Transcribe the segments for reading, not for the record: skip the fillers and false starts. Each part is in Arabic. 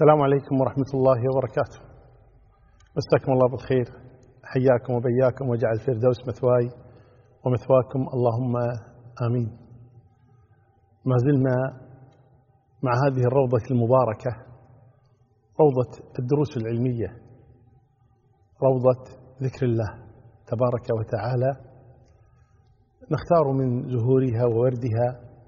السلام عليكم ورحمة الله وبركاته. مساكم الله بالخير، حياكم وبياكم وجعل الفردوس مثواي ومثواكم اللهم آمين. ما زلنا مع هذه الروضة المباركة، روضة الدروس العلمية، روضة ذكر الله تبارك وتعالى، نختار من زهورها ووردها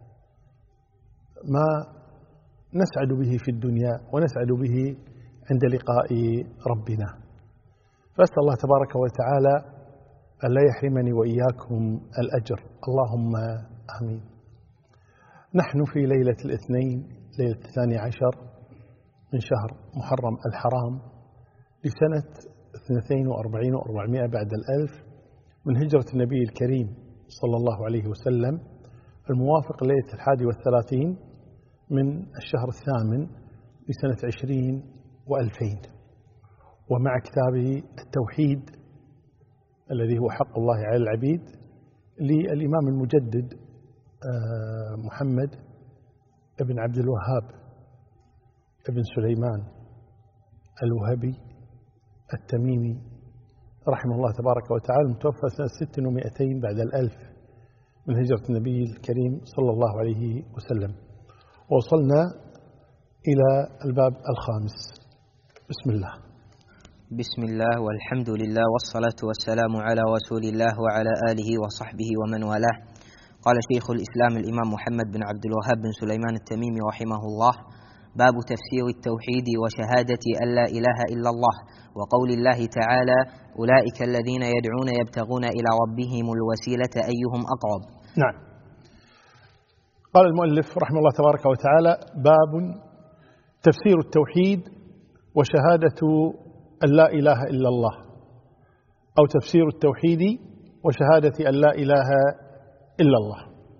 ما نسعد به في الدنيا ونسعد به عند لقاء ربنا. فأسأل الله تبارك وتعالى أن لا يحرمني وإياكم الأجر، اللهم آمين. نحن في ليلة الاثنين، ليلة 12 من شهر محرم الحرام لسنة 42 و400 بعد الألف من هجرة النبي الكريم صلى الله عليه وسلم، الموافق ليلة 31 من الشهر الثامن لسنة 20 و2000، ومع كتاب التوحيد الذي هو حق الله على العبيد للإمام المجدد محمد بن عبد الوهاب بن سليمان الوهبي التميمي رحمه الله تبارك وتعالى، المتوفى سنة 600 بعد الألف من هجرة النبي الكريم صلى الله عليه وسلم. وصلنا إلى الباب الخامس. بسم الله. بسم الله والحمد لله والصلاة والسلام على رسول الله وعلى آله وصحبه ومن والاه. قال شيخ الإسلام الإمام محمد بن عبد الوهاب بن سليمان التميمي رحمه الله: باب تفسير التوحيد وشهادة أن لا إله إلا الله، وقول الله تعالى: أولئك الذين يدعون يبتغون إلى ربهم الوسيلة أيهم أقرب. نعم. قال المؤلف رحمه الله تبارك وتعالى: باب تفسير التوحيد وشهادة أن لا إله إلا الله، أو تفسير التوحيد وشهادة أن لا إله إلا الله.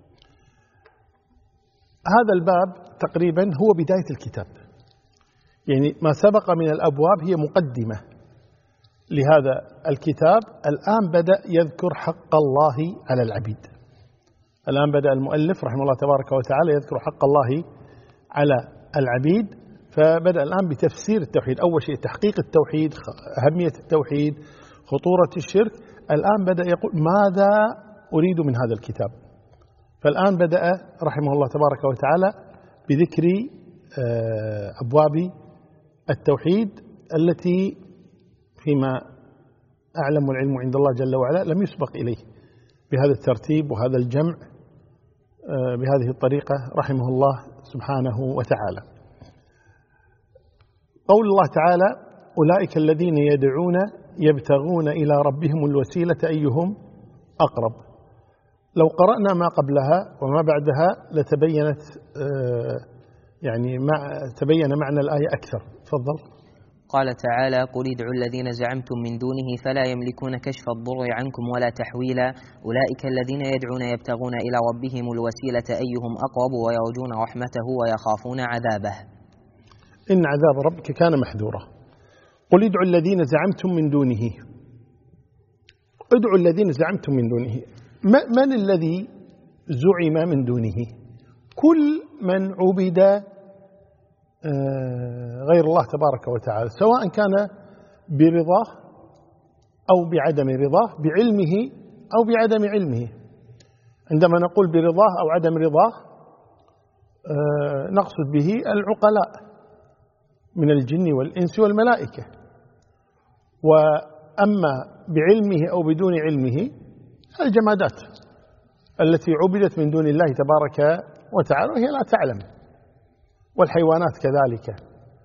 هذا الباب تقريبا هو بداية الكتاب، يعني ما سبق من الأبواب هي مقدمة لهذا الكتاب. الآن بدأ يذكر حق الله على العبيد. الآن بدأ المؤلف رحمه الله تبارك وتعالى يذكر حق الله على العبيد، فبدأ الآن بتفسير التوحيد. أول شيء تحقيق التوحيد، أهمية التوحيد، خطورة الشرك. الآن بدأ يقول ماذا أريد من هذا الكتاب. فالآن بدأ رحمه الله تبارك وتعالى بذكر أبواب التوحيد التي فيما أعلم العلم عند الله جل وعلا لم يسبق إليه بهذا الترتيب وهذا الجمع بهذه الطريقة رحمه الله سبحانه وتعالى. قول الله تعالى: أولئك الذين يدعون يبتغون إلى ربهم الوسيلة أيهم أقرب. لو قرأنا ما قبلها وما بعدها لتبينت تبين معنى الآية أكثر. تفضل. قال تعالى: قل ادعوا الذين زعمتم من دونه فلا يملكون كشف الضر عنكم ولا تحويلا، أولئك الذين يدعون يبتغون إلى ربهم الوسيلة أيهم أقرب ويرجون رحمته ويخافون عذابه. إن عذاب ربك كان محذورا. قل ادعوا الذين زعمتم من دونه. ادعوا الذين زعمتم من دونه. من الذي زعم من دونه؟ كل من عبد غير الله تبارك وتعالى، سواء كان برضاه أو بعدم رضاه، بعلمه أو بعدم علمه. عندما نقول برضاه أو عدم رضاه نقصد به العقلاء من الجن والإنس والملائكة. وأما بعلمه أو بدون علمه الجمادات التي عبدت من دون الله تبارك وتعالى وهي لا تعلم، والحيوانات كذلك.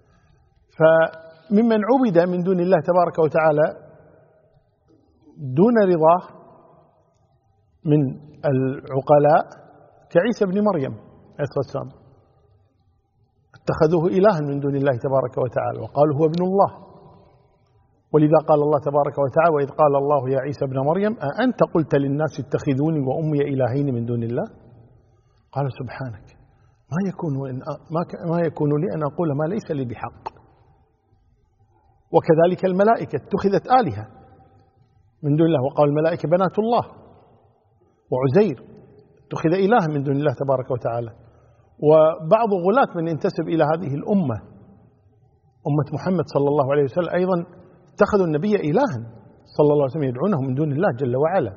فممن عبد من دون الله تبارك وتعالى دون رضاه من العقلاء كعيسى بن مريم عليه الصلاة والسلام، اتخذوه إلها من دون الله تبارك وتعالى وقالوا هو ابن الله. ولذا قال الله تبارك وتعالى: وإذ قال الله يا عيسى ابن مريم أأنت قلت للناس اتخذوني وأمي إلهين من دون الله؟ قال سبحانك ما يكون لي أن أقول ما ليس لي بحق. وكذلك الملائكة اتخذت آلهة من دون الله، وقال الملائكة بنات الله، وعزير اتخذ إله من دون الله تبارك وتعالى. وبعض غلاة من ينتسب إلى هذه الأمة أمة محمد صلى الله عليه وسلم أيضا اتخذوا النبي إلها صلى الله عليه وسلم يدعونه من دون الله جل وعلا.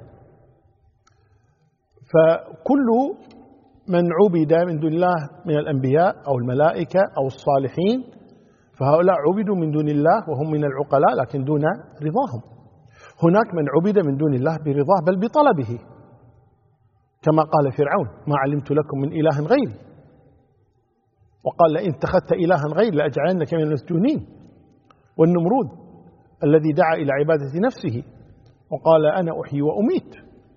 فكل من عبد من دون الله من الأنبياء أو الملائكة أو الصالحين فهؤلاء عبدوا من دون الله وهم من العقلاء لكن دون رضاهم. هناك من عبد من دون الله برضاه بل بطلبه، كما قال فرعون: ما علمت لكم من إله غيري، وقال: لئن اتخذت إلها غيري لأجعلنك من المسجونين. والنمرود الذي دعا إلى عبادة نفسه وقال: أنا أحيي وأميت.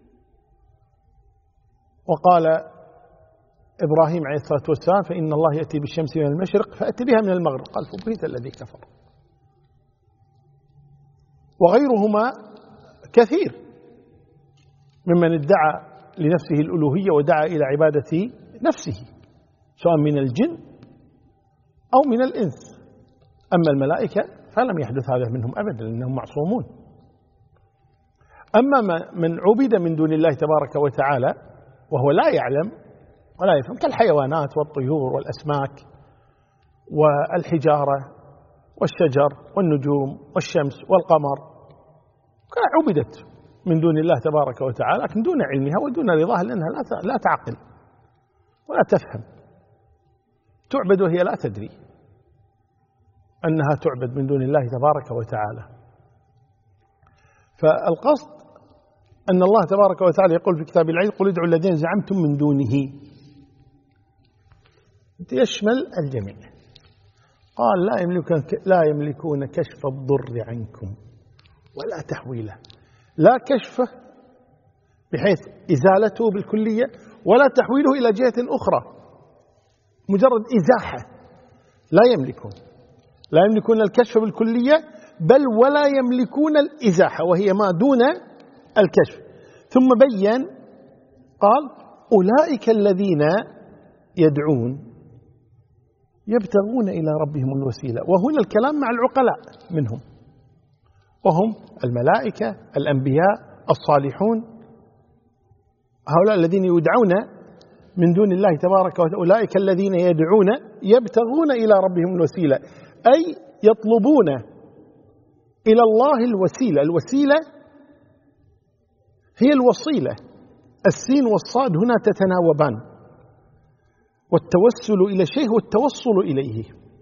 وقال إبراهيم عليه الصلاة والسلام: فإن الله يأتي بالشمس من المشرق فأتي بها من المغرب. قال: فبهت الذي كفر. وغيرهما كثير ممن ادعى لنفسه الألوهية ودعا إلى عبادة نفسه سواء من الجن أو من الإنس. أما الملائكة فلم يحدث هذا منهم أبدا لأنهم معصومون. أما من عبد من دون الله تبارك وتعالى وهو لا يعلم ولا يفهم كالحيوانات والطيور والأسماك والحجارة والشجر والنجوم والشمس والقمر، عبدت من دون الله تبارك وتعالى لكن دون علمها ودون رضاها لأنها لا تعقل ولا تفهم، تعبد وهي لا تدري أنها تعبد من دون الله تبارك وتعالى. فالقصد أن الله تبارك وتعالى يقول في كتاب العزيز: قل ادعوا الذين زعمتم من دونه، يشمل الجميع. قال: لا يملكون كشف الضر عنكم ولا تحويله، لا كشفه بحيث إزالته بالكلية ولا تحويله إلى جهة أخرى، مجرد إزاحة لا يملكون. لا يملكون الكشف بالكلية بل ولا يملكون الإزاحة وهي ما دون الكشف. ثم بين قال: أولئك الذين يدعون يبتغون إلى ربهم الوسيلة. وهنا الكلام مع العقلاء منهم وهم الملائكة، الأنبياء، الصالحون، هؤلاء الذين يدعون من دون الله تبارك وتعالى. أولئك الذين يدعون يبتغون إلى ربهم الوسيلة، أي يطلبون إلى الله الوسيلة. الوسيلة هي الوصيلة، السين والصاد هنا تتناوبان، والتوسل إلى شيء هو التوصل إليه.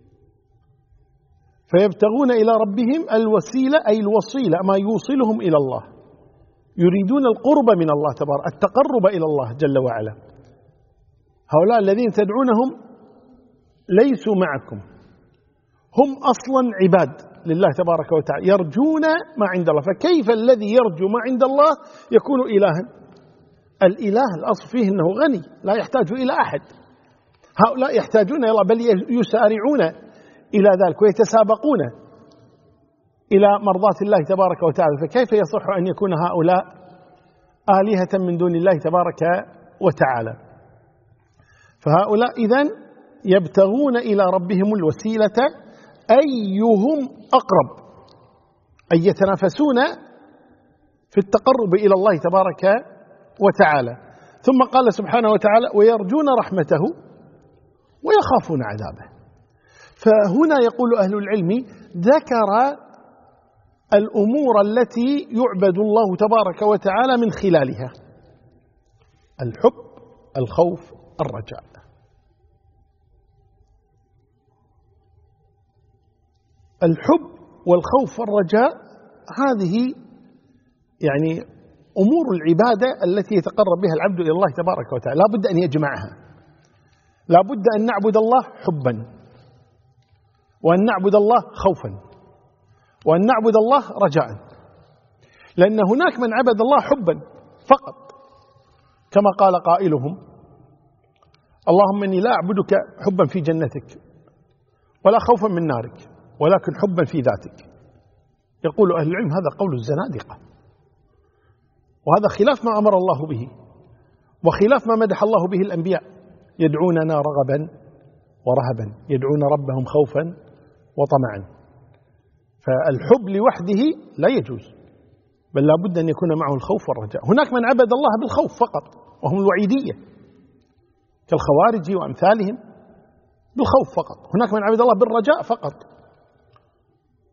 فيبتغون إلى ربهم الوسيلة أي الوصيلة، ما يوصلهم إلى الله، يريدون القرب من الله تبارك، التقرب إلى الله جل وعلا. هؤلاء الذين تدعونهم ليسوا معكم، هم أصلا عباد لله تبارك وتعالى يرجون ما عند الله. فكيف الذي يرجو ما عند الله يكون إلها؟ الإله الأصل فيه أنه غني لا يحتاج إلى أحد. هؤلاء يحتاجون إلى الله بل يسارعون إلى ذلك ويتسابقون إلى مرضاة الله تبارك وتعالى. فكيف يصح أن يكون هؤلاء آلهة من دون الله تبارك وتعالى؟ فهؤلاء إذن يبتغون إلى ربهم الوسيلة أيهم أقرب، أي يتنافسون في التقرب إلى الله تبارك وتعالى. ثم قال سبحانه وتعالى: ويرجون رحمته ويخافون عذابه. فهنا يقول أهل العلم ذكر الأمور التي يعبد الله تبارك وتعالى من خلالها: الحب، الخوف، الرجاء. الحب والخوف والرجاء هذه يعني أمور العبادة التي يتقرب بها العبد إلى الله تبارك وتعالى، لا بد أن يجمعها. لا بد أن نعبد الله حبا، وأن نعبد الله خوفا، وأن نعبد الله رجاء. لأن هناك من عبد الله حبا فقط، كما قال قائلهم: اللهم إني لا أعبدك حبا في جنتك ولا خوفا من نارك ولكن حبا في ذاتك. يقول أهل العلم هذا قول الزنادقة، وهذا خلاف ما أمر الله به وخلاف ما مدح الله به الأنبياء: يدعوننا رغبا ورهبا، يدعون ربهم خوفا وطمعا. فالحب لوحده لا يجوز، بل لا بد أن يكون معه الخوف والرجاء. هناك من عبد الله بالخوف فقط وهم الوعيدية كالخوارج وأمثالهم، بالخوف فقط. هناك من عبد الله بالرجاء فقط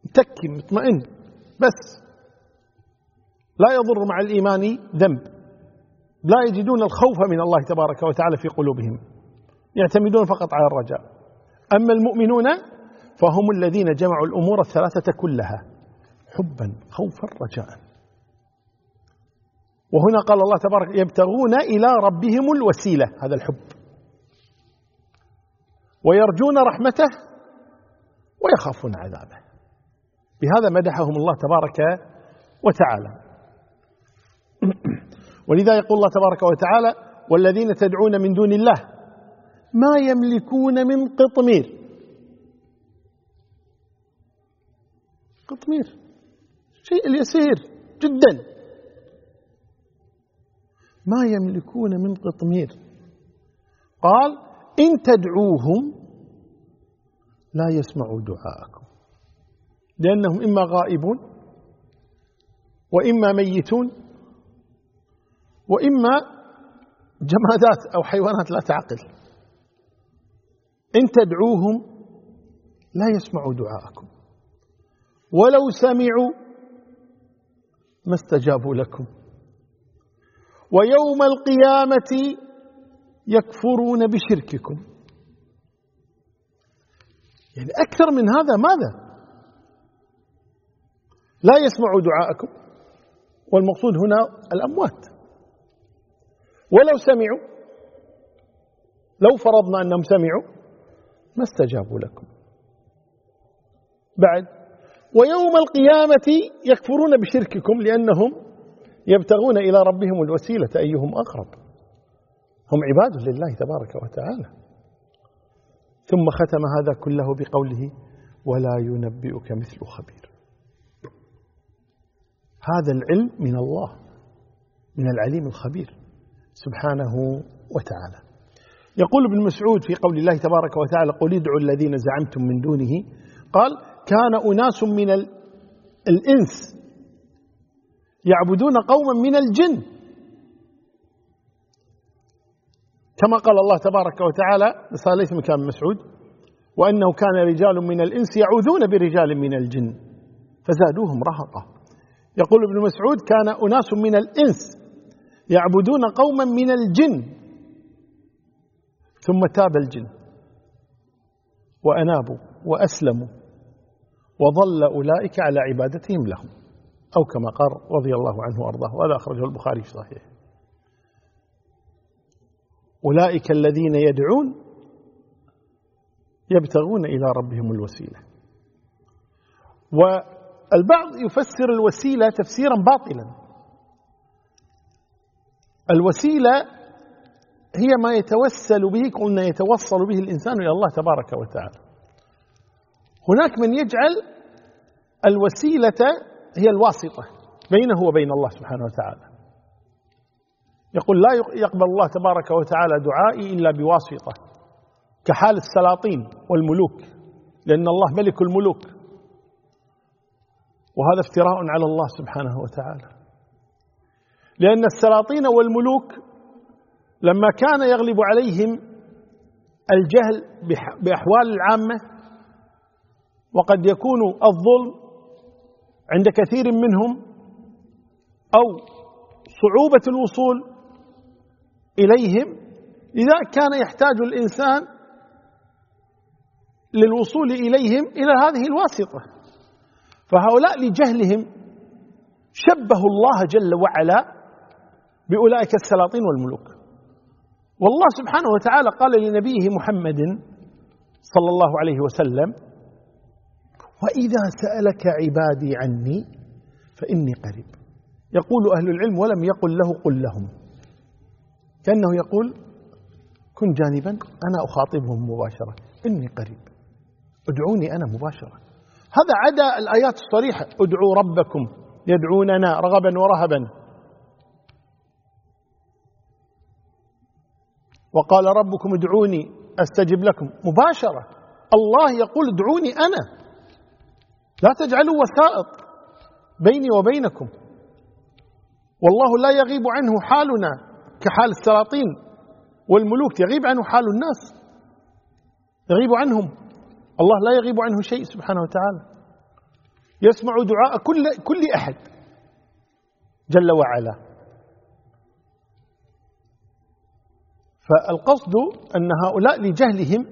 متكي مطمئن، بس لا يضر مع الإيمان ذنب، لا يجدون الخوف من الله تبارك وتعالى في قلوبهم، يعتمدون فقط على الرجاء. أما المؤمنون فهم الذين جمعوا الأمور الثلاثة كلها: حبا، خوفا، رجاء. وهنا قال الله تبارك: يبتغون إلى ربهم الوسيلة، هذا الحب، ويرجون رحمته ويخافون عذابه. بهذا مدحهم الله تبارك وتعالى. ولذا يقول الله تبارك وتعالى: والذين تدعون من دون الله ما يملكون من قطمير. قطمير شيء اليسير جدا، ما يملكون من قطمير. قال: إن تدعوهم لا يسمعوا دعاءكم، لأنهم إما غائبون وإما ميتون وإما جمادات أو حيوانات لا تعقل. إن تدعوهم لا يسمعوا دعاءكم ولو سمعوا ما استجابوا لكم ويوم القيامة يكفرون بشرككم. يعني أكثر من هذا ماذا؟ لا يسمعوا دعاءكم، والمقصود هنا الأموات. ولو سمعوا، لو فرضنا أنهم سمعوا ما استجابوا لكم. بعد: ويوم القيامة يكفرون بشرككم، لأنهم يبتغون إلى ربهم الوسيلة أيهم أقرب. هم عباد لله تبارك وتعالى. ثم ختم هذا كله بقوله: ولا ينبئك مثل خبير. هذا العلم من الله، من العليم الخبير سبحانه وتعالى. يقول ابن مسعود في قول الله تبارك وتعالى: قل ادعوا الذين زعمتم من دونه، قال: كان أناس من الإنس يعبدون قوما من الجن، كما قال الله تبارك وتعالى، صار ليس من كلام مسعود: وأنه كان رجال من الإنس يعوذون برجال من الجن فزادوهم رهقا. يقول ابن مسعود: كان أناس من الإنس يعبدون قوما من الجن ثم تاب الجن وأنابوا وأسلموا وظل أولئك على عبادتهم لهم، أو كما قال رضي الله عنه وأرضاه، وهذا أخرجه البخاري في صحيح. أولئك الذين يدعون يبتغون إلى ربهم الوسيلة. والبعض يفسر الوسيلة تفسيرا باطلا. الوسيلة هي ما يتوسل به، قلنا يتوصل به الإنسان إلى الله تبارك وتعالى. هناك من يجعل الوسيلة هي الواسطة بينه وبين الله سبحانه وتعالى، يقول: لا يقبل الله تبارك وتعالى دعائي إلا بواسطة، كحال السلاطين والملوك، لأن الله ملك الملوك، وهذا افتراء على الله سبحانه وتعالى. لأن السلاطين والملوك لما كان يغلب عليهم الجهل بأحوال العامة، وقد يكون الظلم عند كثير منهم أو صعوبة الوصول إليهم، لذلك كان يحتاج الإنسان للوصول إليهم إلى هذه الواسطة. فهؤلاء لجهلهم شبهوا الله جل وعلا بأولئك السلاطين والملوك. والله سبحانه وتعالى قال لنبيه محمد صلى الله عليه وسلم: وإذا سألك عبادي عني فإني قريب. يقول أهل العلم ولم يقل له قل لهم، كأنه يقول: كن جانبا أنا أخاطبهم مباشرة، إني قريب، ادعوني أنا مباشرة. هذا عدا الآيات الصريحة: ادعوا ربكم يدعوننا رغبا ورهبا، وقال ربكم ادعوني أستجب لكم، مباشرة. الله يقول: ادعوني أنا، لا تجعلوا وسائط بيني وبينكم. والله لا يغيب عنه حالنا كحال السلاطين والملوك، يغيب عنه حال الناس، يغيب عنهم. الله لا يغيب عنه شيء سبحانه وتعالى. يسمع دعاء كل أحد جل وعلا. فالقصد أن هؤلاء لجهلهم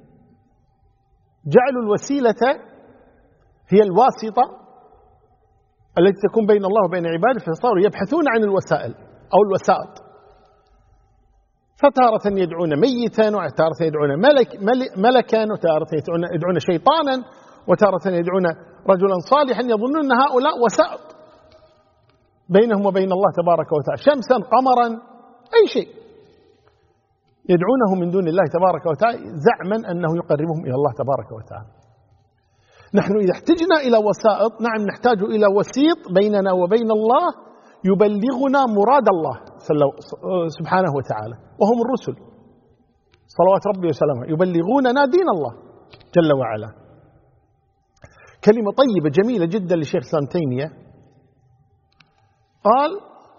جعلوا الوسيلة هي الواسطة التي تكون بين الله وبين عباده، فصاروا يبحثون عن الوسائل أو الوسائط، فتارة يدعون ميتا، وتارة يدعون ملكا، وتارة يدعون شيطانا، وتارة يدعون رجلا صالحا، يظنون أن هؤلاء وسائط بينهم وبين الله تبارك وتعالى، شمسا قمرا أي شيء يدعونه من دون الله تبارك وتعالى زعما أنه يقربهم إلى الله تبارك وتعالى. نحن إذا احتجنا إلى وسائط، نعم نحتاج إلى وسيط بيننا وبين الله يبلغنا مراد الله سبحانه وتعالى، وهم الرسل صلوات ربي وسلامه، يبلغوننا دين الله جل وعلا. كلمة طيبة جميلة جدا لشيخ الإسلام تيمية، قال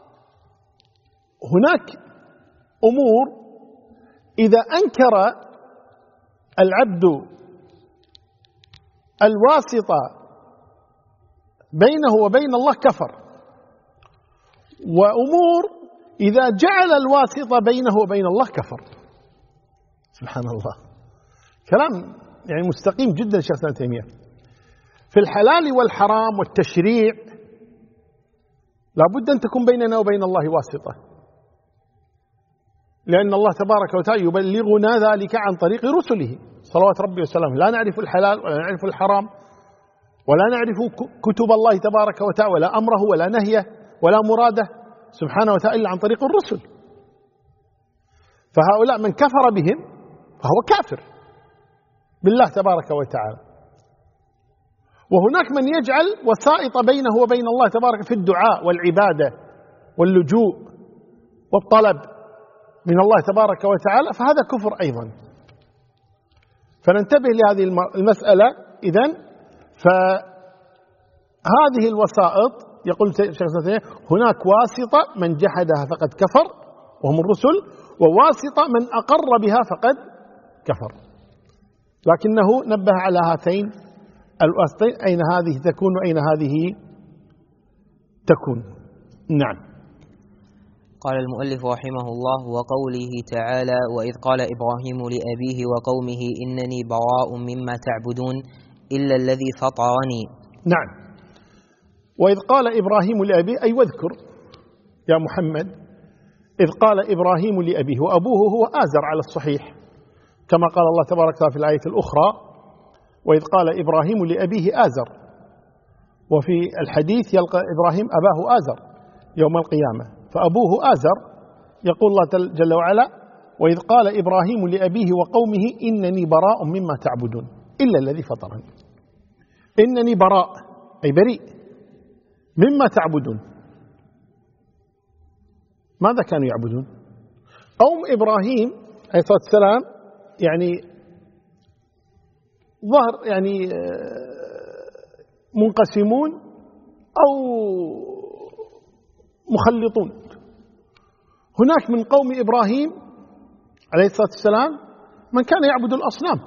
هناك أمور إذا أنكر العبد الواسطة بينه وبين الله كفر، وأمور إذا جعل الواسطة بينه وبين الله كفر. سبحان الله، كلام يعني مستقيم جدا شيخ الإسلام تيمية. في الحلال والحرام والتشريع لابد أن تكون بيننا وبين الله واسطة، لأن الله تبارك وتعالى يبلغنا ذلك عن طريق رسله صلوات ربي وسلامه. لا نعرف الحلال ولا نعرف الحرام ولا نعرف كتب الله تبارك وتعالى ولا أمره ولا نهيه ولا مراده سبحانه وتعالى إلا عن طريق الرسل. فهؤلاء من كفر بهم فهو كافر بالله تبارك وتعالى. وهناك من يجعل وسائط بينه وبين الله تبارك في الدعاء والعبادة واللجوء والطلب من الله تبارك وتعالى، فهذا كفر أيضا. فننتبه لهذه المسألة. إذن فهذه الوسائط يقول الشيخ الإسلام هناك واسطة من جحدها فقد كفر وهم الرسل، وواسطة من أقر بها فقد كفر. لكنه نبه على هاتين الواسطين، أين هذه تكون وأين هذه تكون. نعم. قال المؤلف رحمه الله: وقوله تعالى: وإذ قال إبراهيم لأبيه وقومه إنني براء مما تعبدون إلا الذي فطرني. نعم. وإذ قال إبراهيم لأبيه، أي واذكر يا محمد إذ قال إبراهيم لأبيه، وأبوه هو آزر على الصحيح كما قال الله تبارك وتعالى في الآية الأخرى: وإذ قال إبراهيم لأبيه آزر. وفي الحديث يلقى إبراهيم أباه آزر يوم القيامة، فأبوه آزر. يقول الله جل وعلا: وإذ قال إبراهيم لأبيه وقومه إنني براء مما تعبدون إلا الذي فطرني. إنني براء أي بريء مما تعبدون. ماذا كانوا يعبدون؟ قوم إبراهيم عليه الصلاة والسلام يعني ظهر يعني منقسمون أو مخلطون. هناك من قوم إبراهيم عليه الصلاة والسلام من كان يعبد الأصنام.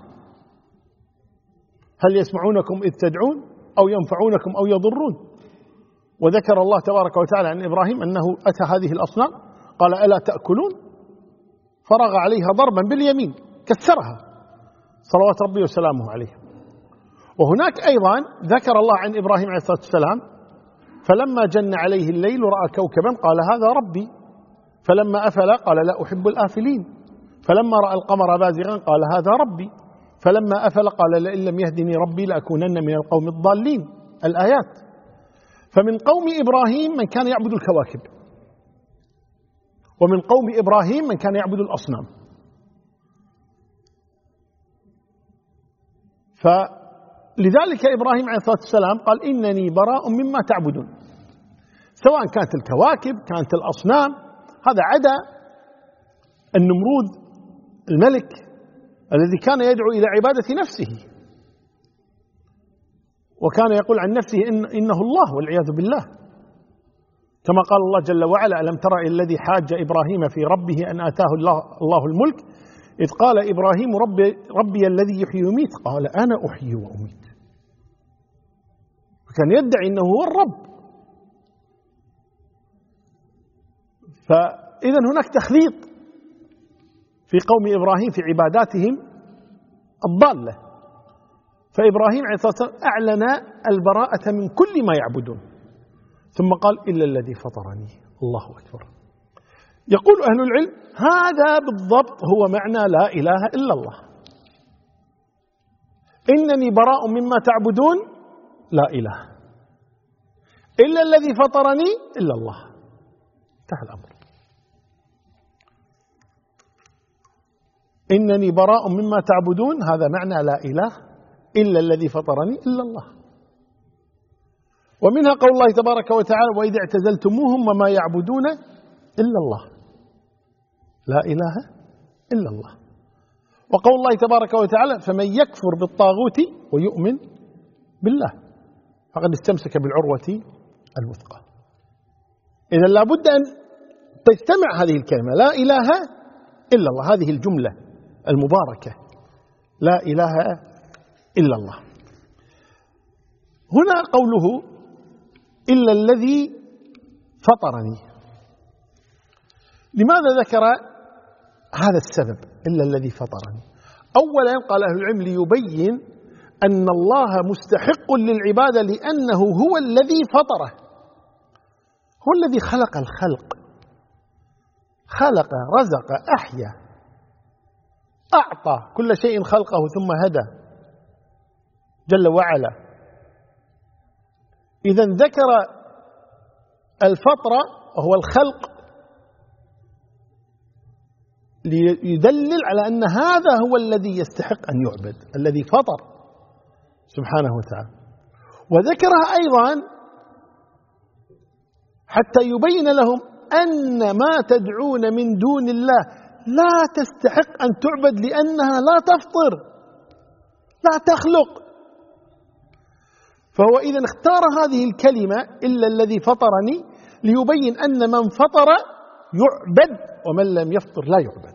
هل يسمعونكم إذ تدعون أو ينفعونكم أو يضرون؟ وذكر الله تبارك وتعالى عن إبراهيم أنه أتى هذه الأصنام قال: ألا تأكلون؟ فرغ عليها ضربا باليمين كسرها صلوات ربي وسلامه عليه. وهناك أيضا ذكر الله عن إبراهيم عليه الصلاة والسلام: فلما جن عليه الليل رأى كوكبا قال هذا ربي، فلما أفل قال لا أحب الآفلين، فلما رأى القمر بازغا قال هذا ربي، فلما أفل قال لئن لم يهدني ربي لأكونن من القوم الضالين. الآيات. فمن قوم إبراهيم من كان يعبد الكواكب، ومن قوم إبراهيم من كان يعبد الأصنام. فلذلك إبراهيم عليه الصلاة والسلام قال: إنني براء مما تعبدون، سواء كانت الكواكب كانت الأصنام. هذا عدا النمرود الملك الذي كان يدعو إلى عبادة نفسه، وكان يقول عن نفسه إنه الله والعياذ بالله، كما قال الله جل وعلا: ألم تر إلى الذي حاج إبراهيم في ربه أن آتاه الله الملك إذ قال إبراهيم ربي الذي يحيي ويميت قال أنا أحيي وأميت. فكان يدعي أنه هو الرب. فإذا هناك تخليط في قوم إبراهيم في عباداتهم الضالة. فإبراهيم عليه الصلاة والسلام أعلن البراءة من كل ما يعبدون، ثم قال إلا الذي فطرني. الله أكبر. يقول أهل العلم هذا بالضبط هو معنى لا إله إلا الله. إنني براء مما تعبدون لا إله إلا الذي فطرني إلا الله. انتهى الأمر. إنني براء مما تعبدون هذا معنى لا إله إلا الذي فطرني إلا الله. ومنها قول الله تبارك وتعالى وإذا اعتزلتموهم وما يعبدون إلا الله لا إله إلا الله. وقول الله تبارك وتعالى فمن يكفر بالطاغوت ويؤمن بالله فقد استمسك بالعروة الوثقى. إذا لابد أن تجتمع هذه الكلمة لا إله إلا الله، هذه الجملة المباركة لا إله إلا الله. هنا قوله إلا الذي فطرني، لماذا ذكر هذا السبب إلا الذي فطرني؟ أولا قال أهل العلم ليبين أن الله مستحق للعبادة لأنه هو الذي فطره، هو الذي خلق الخلق، خلق رزق أحيا أعطى كل شيء خلقه ثم هدى جل وعلا. إذا ذكر الفطرة وهو الخلق ليدلل على أن هذا هو الذي يستحق أن يعبد، الذي فطر سبحانه وتعالى. وذكرها أيضا حتى يبين لهم أن ما تدعون من دون الله لا تستحق أن تعبد لأنها لا تفطر لا تخلق. فهو إذن اختار هذه الكلمة إلا الذي فطرني ليبين أن من فطر يعبد ومن لم يفطر لا يعبد.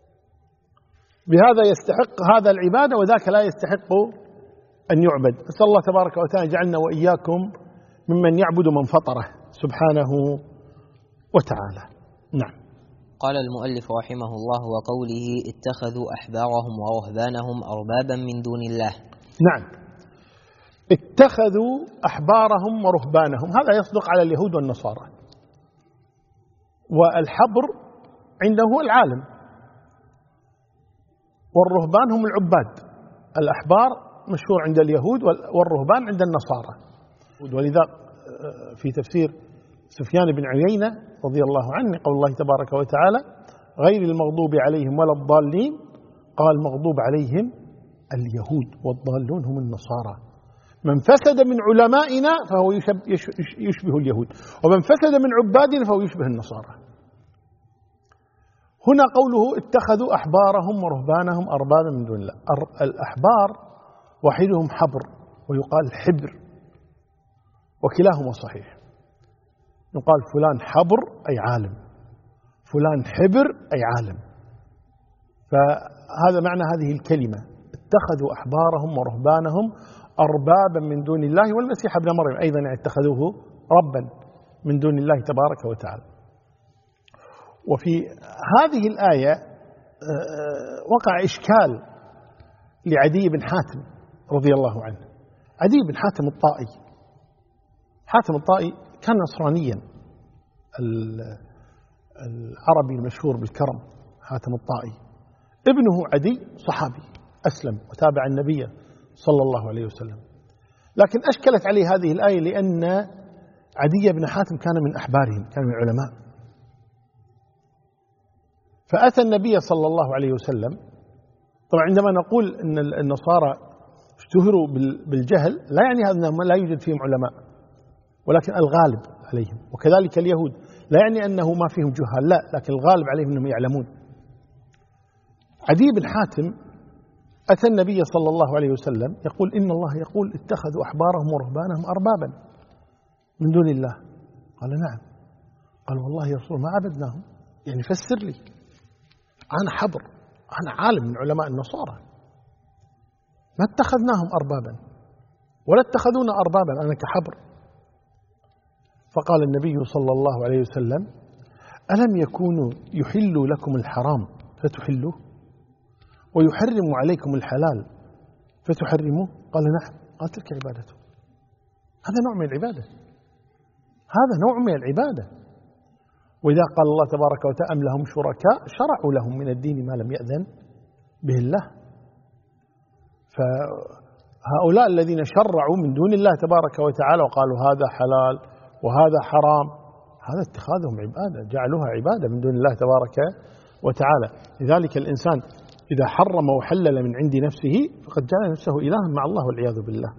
بهذا يستحق هذا العبادة وذاك لا يستحق أن يعبد. أسأل الله تبارك وتعالى يجعلنا وإياكم ممن يعبد من فطره سبحانه وتعالى. نعم. قال المؤلف رحمه الله وقوله اتخذوا أحبارهم ورهبانهم أربابا من دون الله. نعم، اتخذوا أحبارهم ورهبانهم، هذا يصدق على اليهود والنصارى. والحبر عنده هو العالم، والرهبان هم العباد. الأحبار مشهور عند اليهود والرهبان عند النصارى. ولذا في تفسير سفيان بن عيينة رضي الله عنه قول الله تبارك وتعالى غير المغضوب عليهم ولا الضالين، قال المغضوب عليهم اليهود والضالون هم النصارى. من فسد من علمائنا فهو يشبه اليهود، ومن فسد من عبادنا فهو يشبه النصارى. هنا قوله اتخذوا أحبارهم ورهبانهم أربابا من دون الله. الأحبار واحدهم حبر ويقال حبر، وكلاهما صحيح. يقال فلان حبر أي عالم، فلان حبر أي عالم. فهذا معنى هذه الكلمة اتخذوا أحبارهم ورهبانهم أربابا من دون الله، والمسيح ابن مريم أيضا اتخذوه ربا من دون الله تبارك وتعالى. وفي هذه الآية وقع إشكال لعدي بن حاتم رضي الله عنه. عدي بن حاتم الطائي، حاتم الطائي كان نصرانيا، العربي المشهور بالكرم حاتم الطائي. ابنه عدي صحابي أسلم وتابع النبي صلى الله عليه وسلم، لكن أشكلت عليه هذه الآية لأن عدي بن حاتم كان من أحبارهم، كان من العلماء. فأتى النبي صلى الله عليه وسلم. طبعا عندما نقول أن النصارى اشتهروا بالجهل لا يعني هذا أنهم لا يوجد فيهم علماء، ولكن الغالب عليهم. وكذلك اليهود لا يعني أنه ما فيهم جهال، لا، لكن الغالب عليهم أنهم يعلمون. عدي بن حاتم أتى النبي صلى الله عليه وسلم يقول إن الله يقول اتخذوا أحبارهم ورهبانهم أربابا من دون الله. قال نعم. قال والله يا رسول ما عبدناهم، يعني فسر لي، أنا حبر، أنا عالم من علماء النصارى، ما اتخذناهم أربابا. ولا اتخذونا أربابا، أنا كحبر. فقال النبي صلى الله عليه وسلم: ألم يكونوا يحلوا لكم الحرام فتحلوه ويحرم عليكم الحلال فتحرموه؟ قال: نعم. قال: تلك عبادته. هذا نوع من العبادة، هذا نوع من العبادة. وإذا قال الله تبارك وتعالى: أم لهم شركاء شرعوا لهم من الدين ما لم يأذن به الله. فهؤلاء الذين شرعوا من دون الله تبارك وتعالى وقالوا هذا حلال وهذا حرام، هذا اتخاذهم عبادة، جعلوها عبادة من دون الله تبارك وتعالى. لذلك الإنسان إذا حرم وحلل من عند نفسه فقد جعل نفسه إلها مع الله والعياذ بالله،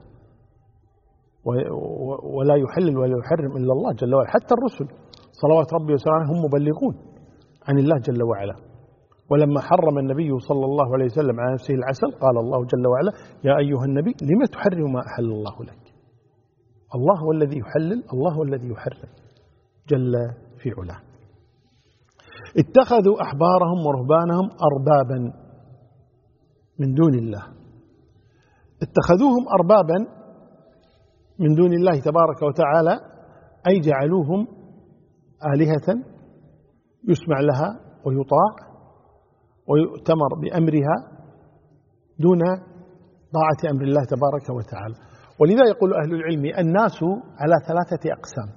ولا يحلل ولا يحرم إلا الله جل وعلا. حتى الرسل صلوات ربي وسلامه هم مبلغون عن الله جل وعلا. ولما حرم النبي صلى الله عليه وسلم على نفسه العسل قال الله جل وعلا: يا أيها النبي لم تحرم ما أحل الله لك. الله هو الذي يحلل، الله هو الذي يحرم جل في علاه. اتخذوا أحبارهم ورهبانهم أربابا من دون الله. اتخذوهم أربابا من دون الله تبارك وتعالى أي جعلوهم آلهة يسمع لها ويطاع ويؤتمر بأمرها دون طاعة أمر الله تبارك وتعالى. ولذا يقول أهل العلم: الناس على ثلاثة أقسام.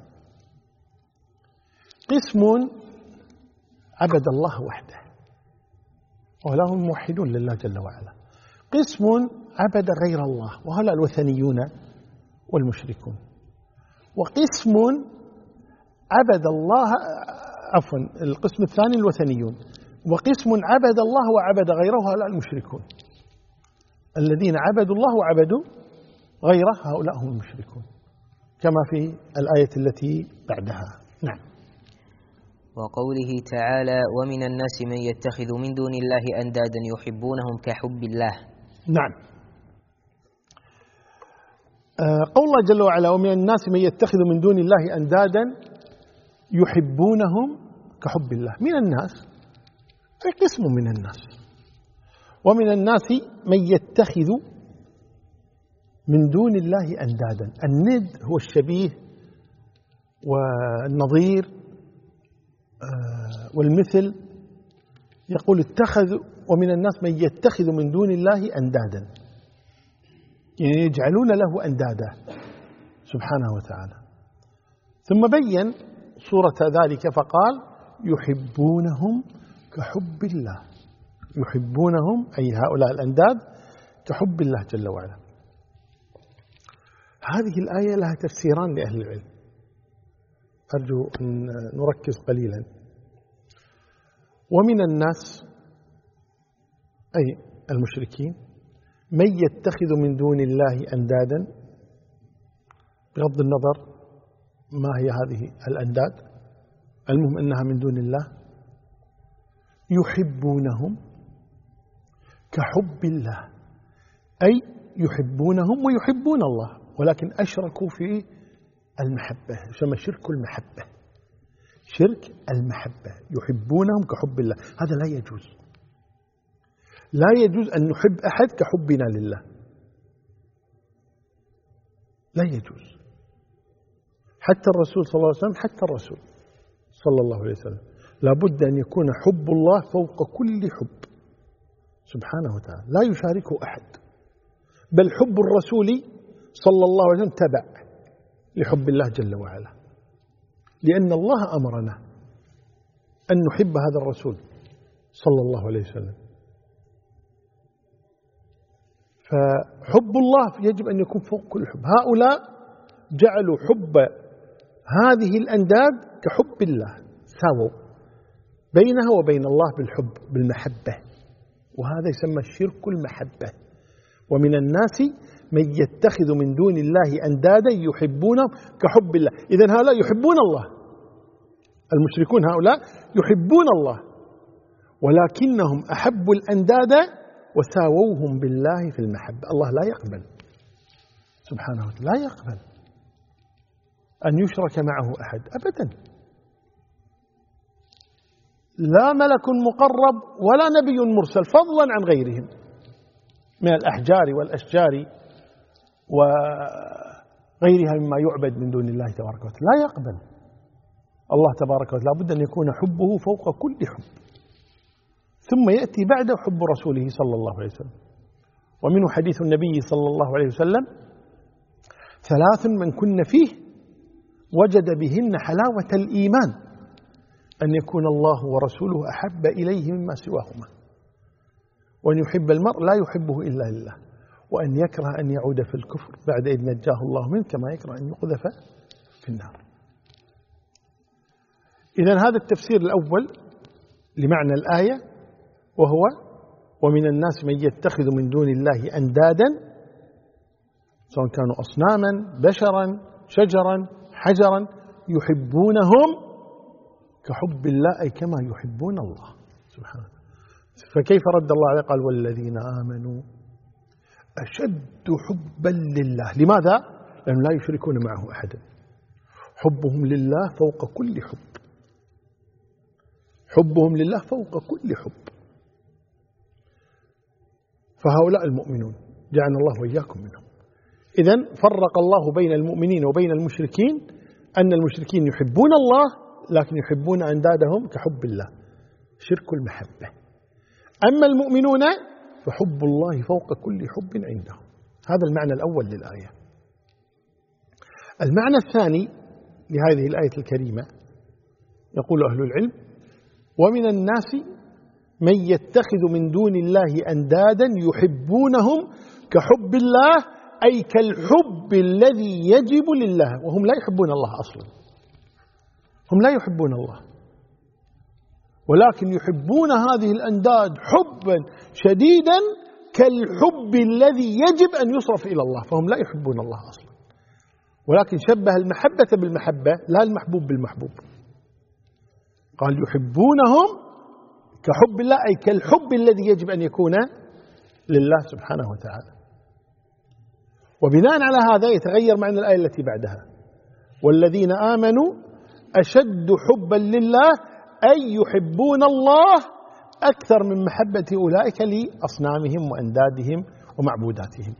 قسم عبد الله وحده وهؤلاء هم موحدون لله جل وعلا. قسم عبد غير الله وهؤلاء الوثنيون والمشركون. وقسم عبد الله، عفوا القسم الثاني الوثنيون. وقسم عبد الله وعبد غيره وهؤلاء المشركون. الذين عبدوا الله وعبدوا غيره هؤلاء هم المشركون، كما في الآية التي بعدها. نعم. وقوله تعالى: ومن الناس من يتخذ من دون الله أندادا يحبونهم كحب الله. نعم. قول الله جل وعلا: ومن الناس من يتخذ من دون الله أندادا يحبونهم كحب الله. من الناس أي قسم من الناس. ومن الناس من يتخذ من دون الله أندادا. الند هو الشبيه والنظير والمثل. يقول اتخذ، ومن الناس من يتخذ من دون الله أندادا، يعني يجعلون له أندادا سبحانه وتعالى. ثم بين صورة ذلك فقال: يحبونهم كحب الله. يحبونهم أي هؤلاء الأنداد كحب الله جل وعلا. هذه الآية لها تفسيران لأهل العلم، أرجو أن نركز قليلا. ومن الناس أي المشركين من يتخذ من دون الله أندادا، بغض النظر ما هي هذه الأنداد، المهم أنها من دون الله، يحبونهم كحب الله، أي يحبونهم ويحبون الله، ولكن أشركوا في المحبة، يسمى شرك المحبة. شرك المحبة، يحبونهم كحب الله، هذا لا يجوز. لا يجوز أن نحب أحد كحبنا لله، لا يجوز. حتى الرسول صلى الله عليه وسلم، حتى الرسول صلى الله عليه وسلم لابد أن يكون حب الله فوق كل حب سبحانه وتعالى، لا يشاركه أحد. بل حب الرسول صلى الله عليه وسلم تبع لحب الله جل وعلا، لأن الله أمرنا أن نحب هذا الرسول صلى الله عليه وسلم. فحب الله يجب أن يكون فوق كل حب. هؤلاء جعلوا حب هذه الأنداد كحب الله، ساووا بينها وبين الله بالحب بالمحبة، وهذا يسمى شرك المحبة. ومن الناس من يتخذ من دون الله أندادا يحبونهم كحب الله. إذن هؤلاء يحبون الله، المشركون هؤلاء يحبون الله، ولكنهم أحبوا الأنداد وساووهم بالله في المحبة. الله لا يقبل سبحانه وتعالى، لا يقبل أن يشرك معه أحد أبدا، لا ملك مقرب ولا نبي مرسل، فضلا عن غيرهم من الأحجار والأشجار وغيرها مما يعبد من دون الله تبارك وتعالى، لا يقبل الله تبارك وتعالى، لابد أن يكون حبه فوق كل حب. ثم يأتي بعده حب رسوله صلى الله عليه وسلم. ومنه حديث النبي صلى الله عليه وسلم: 3 من كن فيه وجد بهن حلاوة الإيمان: أن يكون الله ورسوله أحب إليه مما سواهما، وأن يحب المرء لا يحبه إلا لله، وأن يكره أن يعود في الكفر بعد إذ نجاه الله منه، كما يكره أن يقذف في النار. إذن هذا التفسير الأول لمعنى الآية، وهو: ومن الناس من يتخذ من دون الله أندادا، سواء كانوا أصناما، بشرا، شجرا، حجرا، يحبونهم كحب الله، أي كما يحبون الله سبحانه. فكيف رد الله عليه؟ قال: والذين آمنوا أشد حبا لله. لماذا؟ لأنهم لا يشركون معه أحدا، حبهم لله فوق كل حب، حبهم لله فوق كل حب. فهؤلاء المؤمنون جعلنا الله وإياكم منهم. إذن فرق الله بين المؤمنين وبين المشركين، أن المشركين يحبون الله لكن يحبون أندادهم كحب الله، شرك المحبة. أما المؤمنون فحب الله فوق كل حب عندهم. هذا المعنى الأول للآية. المعنى الثاني لهذه الآية الكريمة، يقول أهل العلم: ومن الناس من يتخذ من دون الله أندادا يحبونهم كحب الله، أي كالحب الذي يجب لله، وهم لا يحبون الله أصلا، هم لا يحبون الله، ولكن يحبون هذه الأنداد حبا شديدا كالحب الذي يجب أن يصرف إلى الله، فهم لا يحبون الله أصلا، ولكن شبه المحبة بالمحبة لا المحبوب بالمحبوب. قال: يحبونهم كحب الله، أي كالحب الذي يجب أن يكون لله سبحانه وتعالى. وبناء على هذا يتغير معنى الآية التي بعدها: والذين آمنوا أشد حبا لله، أي يحبون الله أكثر من محبة أولئك لأصنامهم وأندادهم ومعبوداتهم.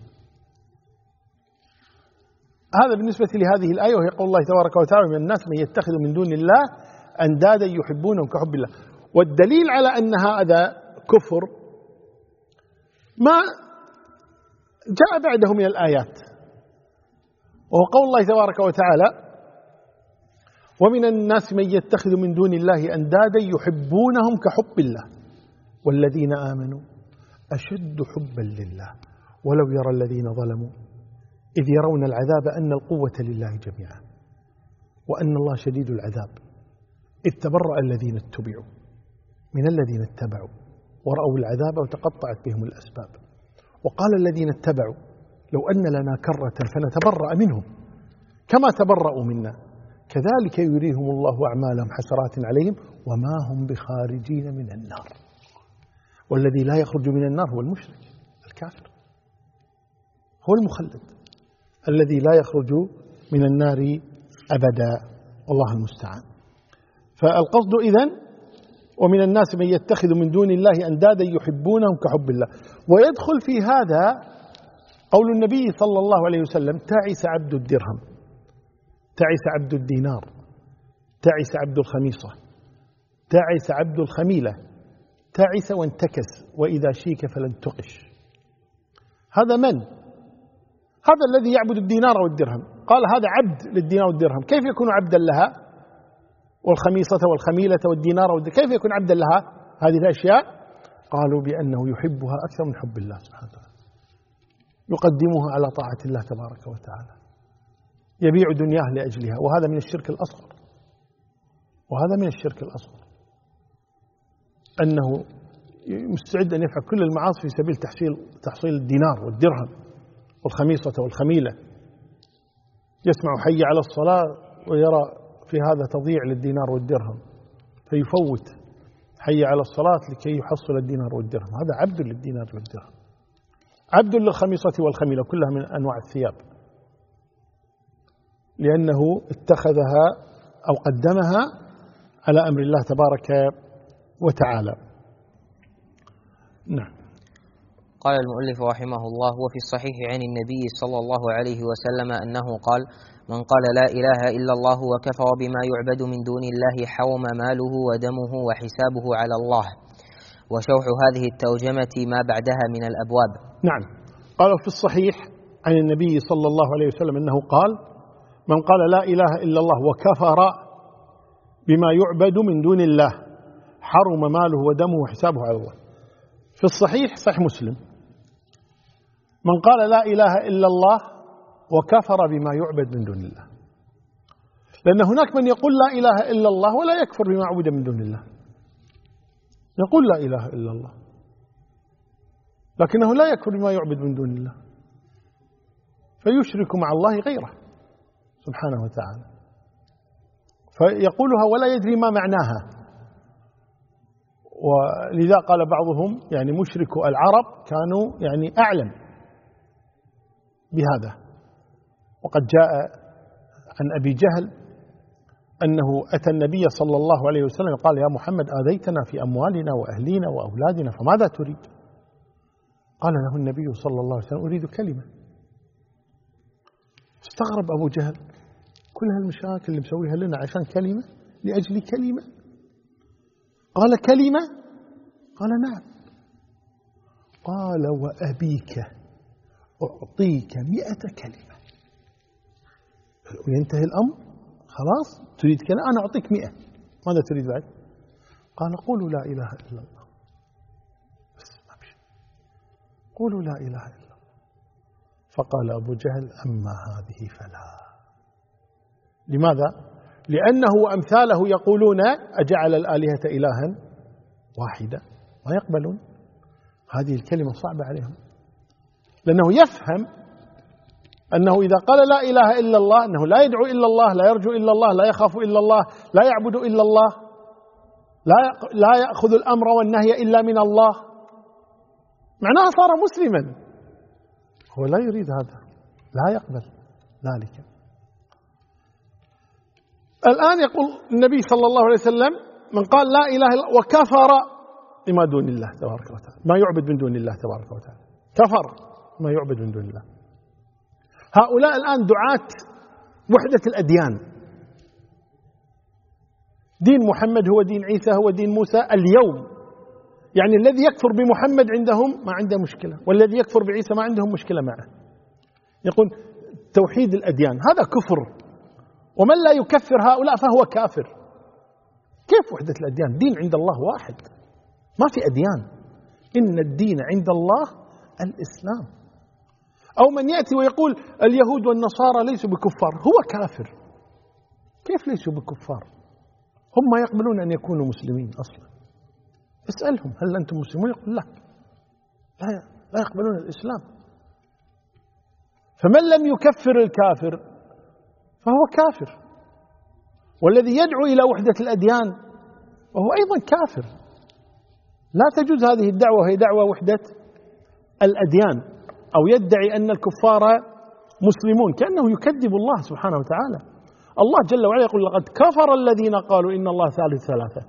هذا بالنسبة لهذه الآية، وهي قول الله تبارك وتعالى: من الناس من يتخذ من دون الله أندادا يحبونهم كحب الله. والدليل على أن هذا كفر ما جاء بعده من الآيات، وهو قول الله تبارك وتعالى: ومن الناس من يتخذ من دون الله أندادا يحبونهم كحب الله والذين آمنوا أشد حبا لله ولو يرى الذين ظلموا إذ يرون العذاب أن القوة لله جميعا وأن الله شديد العذاب إذ تبرأ الذين اتبعوا من الذين اتبعوا ورأوا العذاب وتقطعت بهم الأسباب وقال الذين اتبعوا لو أن لنا كرة فنتبرأ منهم كما تبرأوا منا كذلك يريهم الله أعمالهم حسرات عليهم وما هم بخارجين من النار. والذي لا يخرج من النار هو المشرك الكافر، هو المخلد الذي لا يخرج من النار أبدا، والله المستعان. فالقصد إذن ومن الناس من يتخذ من دون الله أندادا يحبونهم كحب الله. ويدخل في هذا قول النبي صلى الله عليه وسلم: تعس عبد الدرهم، تعس عبد الدينار، تعس عبد الخميصة، تعس عبد الخميلة، تعس وانتكس وإذا شيك فلن تقش. هذا من؟ هذا الذي يعبد الدينار والدرهم. قال هذا عبد للدينار والدرهم، كيف يكون عبدا لها؟ والخميصة والخميلة والدينار والدرهم كيف يكون عبدا لها هذه الأشياء؟ قالوا بأنه يحبها أكثر من حب الله سبحانه وتعالى، يقدمها على طاعة الله تبارك وتعالى، يبيع دنياه لأجلها، وهذا من الشرك الأصغر، وهذا من الشرك الأصغر، أنه مستعد أن يفعل كل المعاصي في سبيل تحصيل الدينار والدرهم والخميصة والخميلة. يسمع حي على الصلاة ويرى في هذا تضييع للدينار والدرهم فيفوت حي على الصلاة لكي يحصل الدينار والدرهم. هذا عبد للدينار والدرهم، عبد للخميصة والخميلة، كلها من أنواع الثياب، لأنه اتخذها أو قدمها على أمر الله تبارك وتعالى. نعم. قال المؤلف رحمه الله: وفي الصحيح عن النبي صلى الله عليه وسلم أنه قال: من قال لا إله إلا الله وكفر بما يعبد من دون الله حرم ماله ودمه وحسابه على الله. وشرح هذه الترجمة ما بعدها من الأبواب. نعم، قال في الصحيح عن النبي صلى الله عليه وسلم أنه قال: من قال لا إله إلا الله وكفر بما يعبد من دون الله حرم ماله ودمه وحسابه على الله. في الصحيح صحيح مسلم: من قال لا إله إلا الله وكفر بما يعبد من دون الله. لأن هناك من يقول لا إله إلا الله ولا يكفر بما عبد من دون الله، يقول لا إله إلا الله لكنه لا يكفر بما يعبد من دون الله، فيشرك مع الله غيره سبحانه وتعالى، فيقولها ولا يدري ما معناها. ولذا قال بعضهم يعني مشركو العرب كانوا يعني أعلم بهذا. وقد جاء عن أبي جهل أنه أتى النبي صلى الله عليه وسلم قال: يا محمد آذيتنا في أموالنا وأهلينا وأولادنا فماذا تريد؟ قال له النبي صلى الله عليه وسلم: أريد كلمة. استغرب أبو جهل، كل هالمشاكل اللي مسويها لنا عشان كلمة، لأجل كلمة؟ قال: كلمة؟ قال: نعم. قال: وأبيك أعطيك 100 كلمة. وينتهي الأمر، خلاص تريد كلمة أنا أعطيك 100، ماذا تريد بعد؟ قال: قولوا لا إله إلا الله، بس ما بشي، قولوا لا إله إلا الله. فقال أبو جهل: أما هذه فلا. لماذا؟ لأنه وأمثاله يقولون: أجعل الآلهة إلها واحدا، ما يقبلون هذه الكلمة، صعبة عليهم، لأنه يفهم أنه إذا قال لا إله إلا الله أنه لا يدعو إلا الله، لا يرجو إلا الله، لا يخاف إلا الله، لا يعبد إلا الله، لا يأخذ الأمر والنهي إلا من الله، معناها صار مسلما. هو لا يريد هذا، لا يقبل ذلك. الآن يقول النبي صلى الله عليه وسلم: من قال لا إله إلا الله وكفر بما دون الله تبارك وتعالى، ما يعبد من دون الله تبارك وتعالى، كفر ما يعبد من دون الله. هؤلاء الآن دعاة وحدة الأديان، دين محمد هو دين عيسى هو دين موسى اليوم، يعني الذي يكفر بمحمد عندهم ما عنده مشكلة، والذي يكفر بعيسى ما عندهم مشكلة معه. يقول توحيد الأديان هذا كفر، ومن لا يكفر هؤلاء فهو كافر. كيف وحدة الأديان؟ دين عند الله واحد، ما في أديان، إن الدين عند الله الإسلام. أو من يأتي ويقول اليهود والنصارى ليسوا بكفار، هو كافر. كيف ليسوا بكفار؟ هم ما يقبلون أن يكونوا مسلمين أصلا. اسألهم: هل أنتم مسلمون؟ يقول لا يقبلون الإسلام. فمن لم يكفر الكافر فهو كافر، والذي يدعو إلى وحدة الأديان وهو أيضا كافر. لا تجوز هذه الدعوة، وهي دعوة وحدة الأديان، أو يدعي أن الكفار مسلمون، كأنه يكذب الله سبحانه وتعالى. الله جل وعلا يقول: لقد كفر الذين قالوا إن الله ثالث ثلاثة.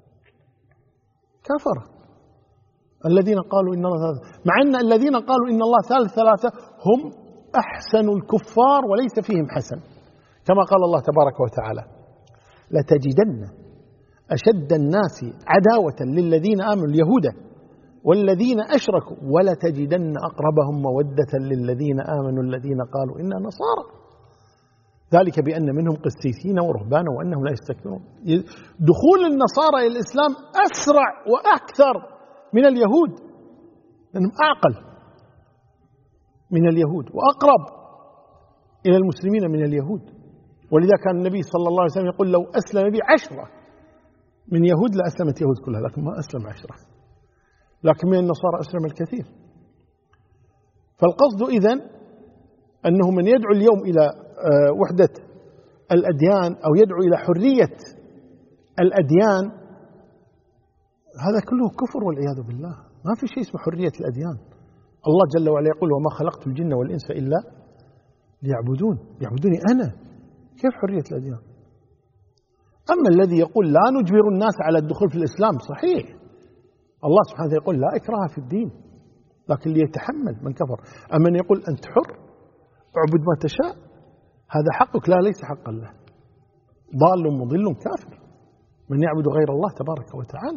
كفر الذين قالوا إن الله ثالث، مع أن الذين قالوا إن الله ثالث ثلاثة هم أحسن الكفار وليس فيهم حسن، كما قال الله تبارك وتعالى: لتجدن أشد الناس عداوة للذين آمنوا اليهود والذين أشركوا ولتجدن أقربهم مودة للذين آمنوا الذين قالوا إنا نصارى، ذلك بأن منهم قسيسين ورهبانا وأنهم لا يستكبرون. دخول النصارى إلى الإسلام أسرع وأكثر من اليهود، لأنهم أعقل من اليهود وأقرب إلى المسلمين من اليهود. ولذا كان النبي صلى الله عليه وسلم يقول: لو أسلم بي 10 من يهود لأسلمت يهود كلها، لكن ما أسلم 10، لكن من النصارى أسلم الكثير. فالقصد إذن أنه من يدعو اليوم إلى وحدة الأديان أو يدعو إلى حرية الأديان، هذا كله كفر والعياذ بالله. ما في شيء اسمه حرية الأديان. الله جل وعلا يقول: وما خلقت الجن والإنس إلا ليعبدون، يعبدوني أنا. كيف حرية الأديان؟ أما الذي يقول لا نجبر الناس على الدخول في الإسلام، صحيح الله سبحانه وتعالى يقول: لا إكراه في الدين لكن ليتحمل من كفر. أما أن يقول أنت حر اعبد ما تشاء، هذا حقك، لا ليس حقا له. ضال مضل كافر من يعبد غير الله تبارك وتعالى.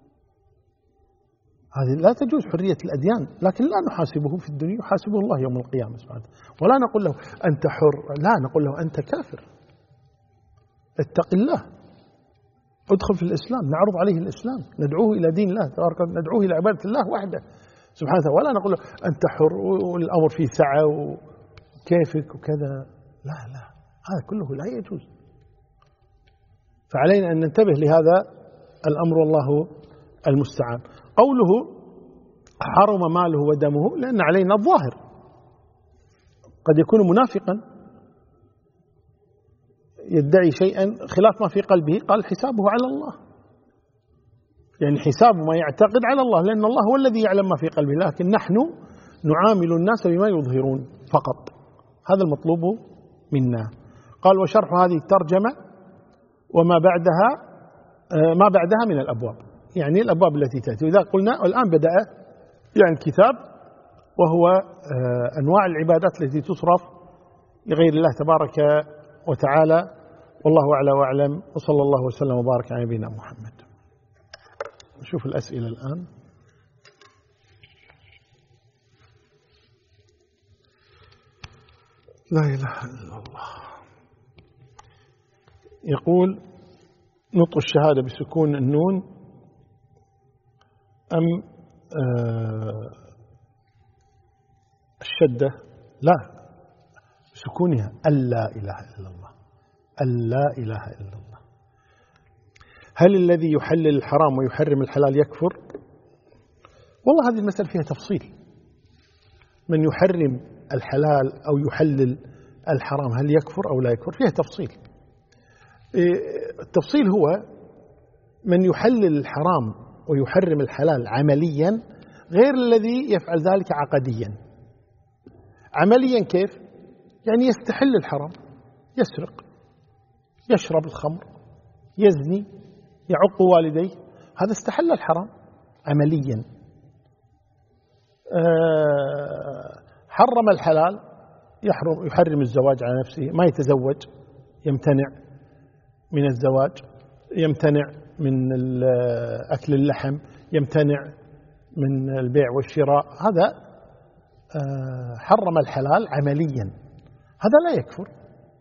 هذه لا تجوز حرية الأديان، لكن لا نحاسبه في الدنيا، يحاسبه الله يوم القيامة سبحانه. ولا نقول له أنت حر، لا، نقول له أنت كافر، اتق الله، ادخل في الإسلام، نعرض عليه الإسلام، ندعوه إلى دين الله تبارك، ندعوه إلى عبادة الله وحده سبحانه وتعالى. ولا نقول له أنت حر والأمر فيه سعة وكيفك وكذا، لا لا، هذا كله لا يجوز. فعلينا أن ننتبه لهذا الأمر، والله المستعان. قوله حرم ماله ودمه، لأن علينا الظاهر، قد يكون منافقا يدعي شيئا خلاف ما في قلبه، قال حسابه على الله، يعني حساب ما يعتقد على الله، لأن الله هو الذي يعلم ما في قلبه، لكن نحن نعامل الناس بما يظهرون فقط، هذا المطلوب منا. قال وشرح هذه الترجمة وما بعدها ما بعدها من الأبواب، يعني الأبواب التي تأتي. وإذا قلنا الآن بدأ يعني الكتاب، وهو أنواع العبادات التي تصرف لغير الله تبارك وتعالى، والله أعلى وأعلم، وصلى الله وسلم وبارك على نبينا محمد. نشوف الأسئلة الآن. لا إله إلا الله. يقول نطق الشهادة بسكون النون أم الشدة؟ لا، سكونها، ألا إله إلا الله، ألا إله إلا الله. هل الذي يحلل الحرام ويحرم الحلال يكفر؟ والله هذه المسألة فيها تفصيل، من يحرم الحلال أو يحلل الحرام هل يكفر أو لا يكفر، فيها تفصيل. التفصيل هو من يحلل الحرام ويحرم الحلال عمليا غير الذي يفعل ذلك عقديا. عمليا كيف؟ يعني يستحل الحرام، يسرق، يشرب الخمر، يزني، يعق والديه، هذا استحل الحرام عمليا. حرم الحلال، يحرم الزواج على نفسه، ما يتزوج، يمتنع من الزواج، يمتنع من أكل اللحم، يمتنع من البيع والشراء، هذا حرم الحلال عمليا، هذا لا يكفر.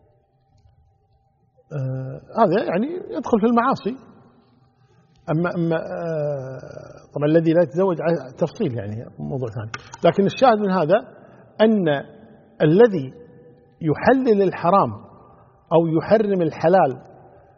هذا يعني يدخل في المعاصي. أما طبعا الذي لا يتزوج تفصيل، يعني موضوع ثاني. لكن الشاهد من هذا أن الذي يحلل الحرام أو يحرم الحلال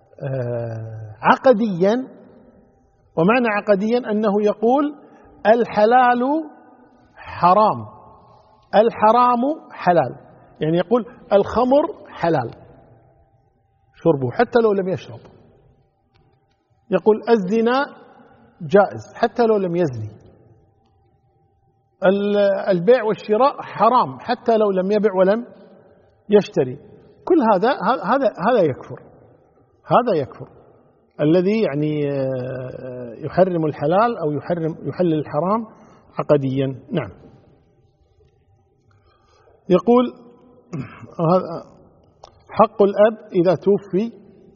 عقديا، ومعنى عقديا أنه يقول الحلال حرام، الحرام حلال، يعني يقول الخمر حلال شربه حتى لو لم يشرب، يقول الزنا جائز حتى لو لم يزني، البيع والشراء حرام حتى لو لم يبع ولم يشتري. كل هذا يكفر، هذا يكفر الذي يعني يحرم الحلال أو يحلل الحرام عقديا. نعم. يقول حق الأب إذا توفي،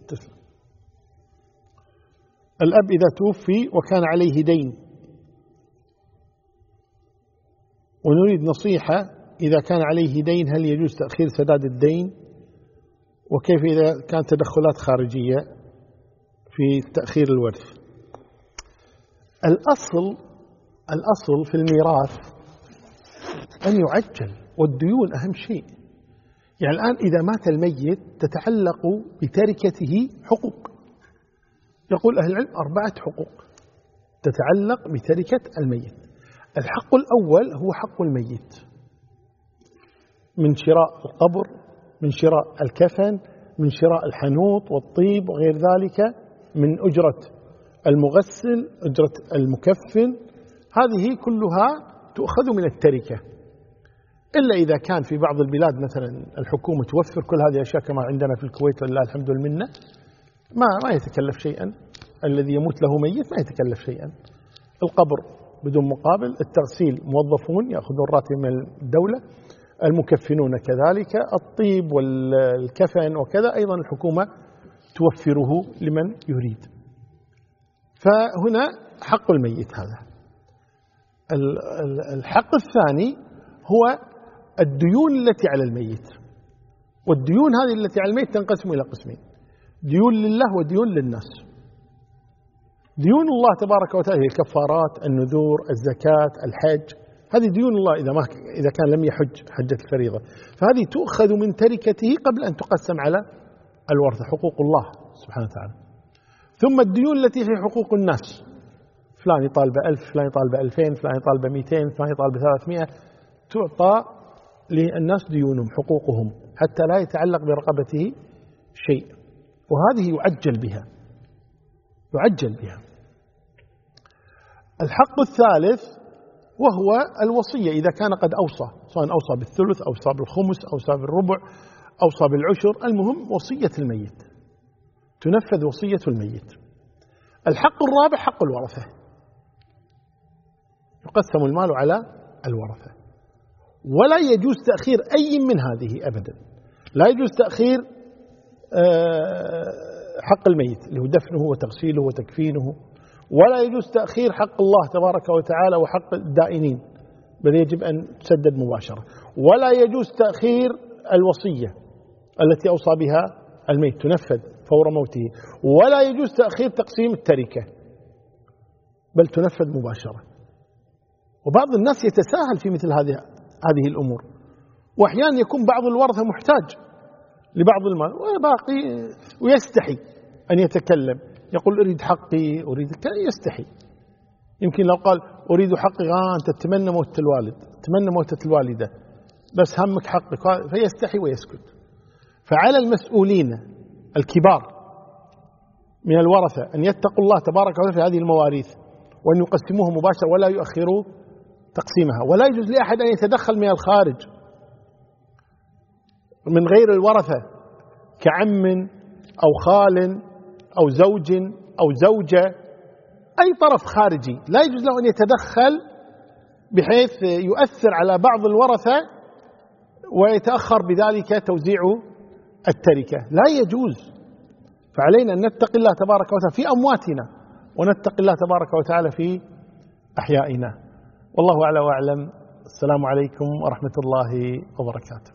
الأب إذا توفي وكان عليه دين، ونريد نصيحة إذا كان عليه دين هل يجوز تأخير سداد الدين، وكيف إذا كانت تدخلات خارجية في تأخير الورث. الأصل في الميراث أن يعجل، والديون أهم شيء. يعني الآن إذا مات الميت تتعلق بتركته حقوق، يقول أهل العلم 4 حقوق تتعلق بتركة الميت. الحق الأول هو حق الميت، من شراء القبر، من شراء الكفن، من شراء الحنوط والطيب وغير ذلك، من أجرة المغسل، أجرة المكفن، هذه كلها تؤخذ من التركة، إلا إذا كان في بعض البلاد مثلا الحكومة توفر كل هذه الأشياء كما عندنا في الكويت ولله الحمد والمنة، ما يتكلف شيئا، الذي يموت له ميت ما يتكلف شيئا. القبر بدون مقابل، التغسيل موظفون يأخذون راتب من الدولة، المكفنون كذلك، الطيب والكفن وكذا أيضا الحكومة توفره لمن يريد. فهنا حق الميت هذا. الحق الثاني هو الديون التي على الميت، والديون هذه التي على الميت تنقسم إلى قسمين: ديون لله وديون للناس. ديون الله تبارك وتعالى هي الكفارات، النذور، الزكاة، الحج، هذه ديون الله إذا كان لم يحج حجة الفريضة، فهذه تؤخذ من تركته قبل أن تقسم على الورثة، حقوق الله سبحانه وتعالى. ثم الديون التي في حقوق الناس، فلان يطالب 1000، فلان يطالب 2000، فلان يطالب 200، فلان يطالب 300، تعطى للناس ديونهم حقوقهم حتى لا يتعلق برقبته شيء، وهذه يعجل بها. الحق الثالث وهو الوصية، إذا كان قد أوصى، سواء أوصى بالثلث، أوصى بالخمس، أوصى بالربع، أوصى بالعشر، المهم وصية الميت، تنفذ وصية الميت. الحق الرابع حق الورثة، يقسم المال على الورثة، ولا يجوز تأخير أي من هذه أبدا. لا يجوز تأخير حق الميت اللي هو دفنه وتغسيله وتكفينه، ولا يجوز تأخير حق الله تبارك وتعالى وحق الدائنين، بل يجب أن تسدد مباشرة. ولا يجوز تأخير الوصية التي أوصى بها الميت، تنفذ فور موته. ولا يجوز تأخير تقسيم التركة، بل تنفذ مباشرة. وبعض الناس يتساهل في مثل هذه الأمور، وأحيانا يكون بعض الورثة محتاج لبعض المال وباقي ويستحي أن يتكلم، يقول أريد حقي، أريد يستحي. يمكن لو قال أريد حقي، أنت تتمنى موت الوالد، تتمنى موتة الوالدة، بس همك حقك، فيستحي ويسكت. فعلى المسؤولين الكبار من الورثة أن يتقوا الله تبارك وتعالى في هذه المواريث، وأن يقسموها مباشرة ولا يؤخروا تقسيمها. ولا يجوز لأحد أن يتدخل من الخارج من غير الورثة كعم أو خال أو زوج أو زوجة، أي طرف خارجي لا يجوز له أن يتدخل بحيث يؤثر على بعض الورثة ويتأخر بذلك توزيع التركة، لا يجوز. فعلينا أن نتقي الله تبارك وتعالى في أمواتنا، ونتقي الله تبارك وتعالى في أحيائنا. والله أعلى وأعلم. السلام عليكم ورحمة الله وبركاته.